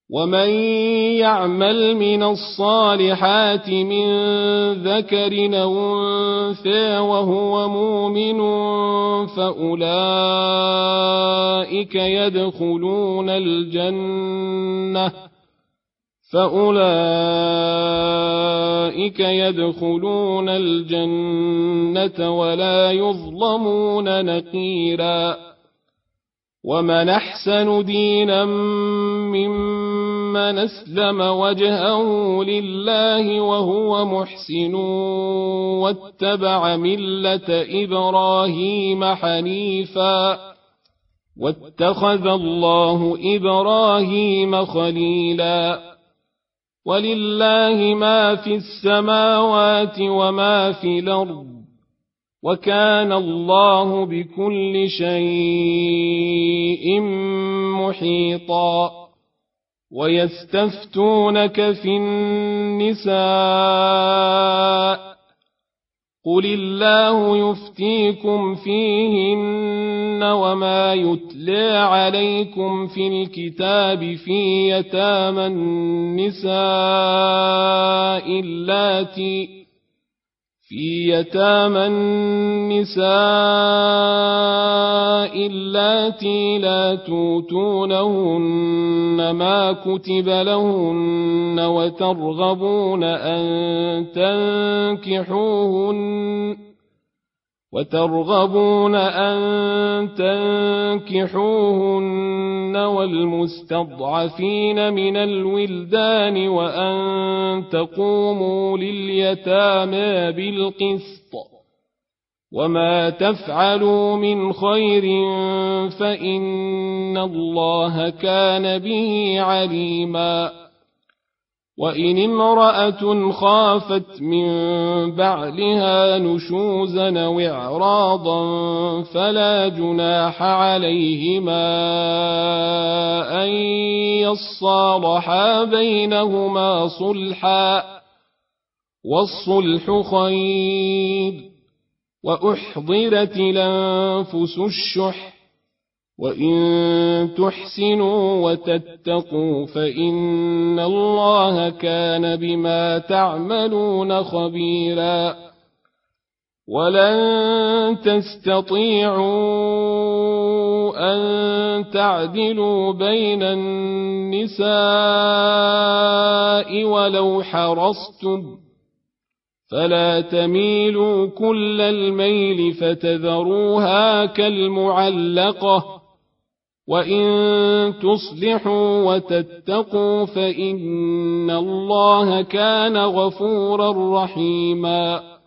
ومن يعمل من الصالحات من ذكر أو أنثى وهو مؤمن فأولئك يدخلون الجنة ولا يظلمون نقيرا ومن أحسن دينا ممن أسلم وجهه لله وهو محسن واتبع ملة إبراهيم حنيفا واتخذ الله إبراهيم خليلا ولله ما في السماوات وما في الأرض وكان الله بكل شيء محيطا ويستفتونك في النساء قل الله يفتيكم فيهن وما يتلى عليكم في الكتاب في يتامى النساء اللاتي لا توتونهن ما كتب لهن وترغبون أن تنكحوهن والمستضعفين من الولدان وأن تقوموا لليتامى بالقسط وما تفعلوا من خير فإن الله كان به عليما وإن امرأة خافت من بعلها نشوزا أو إعراضا فلا جناح عليهما أن يصالحا بينهما صلحا والصلح خير وأحضرت الأنفس الشح وإن تحسنوا وتتقوا فإن الله كان بما تعملون خبيرا ولن تستطيعوا أن تعدلوا بين النساء ولو حرصتم فلا تميلوا كل الميل فتذروها كالمعلقة وإن تصلحوا وتتقوا فإن الله كان غفورا رحيما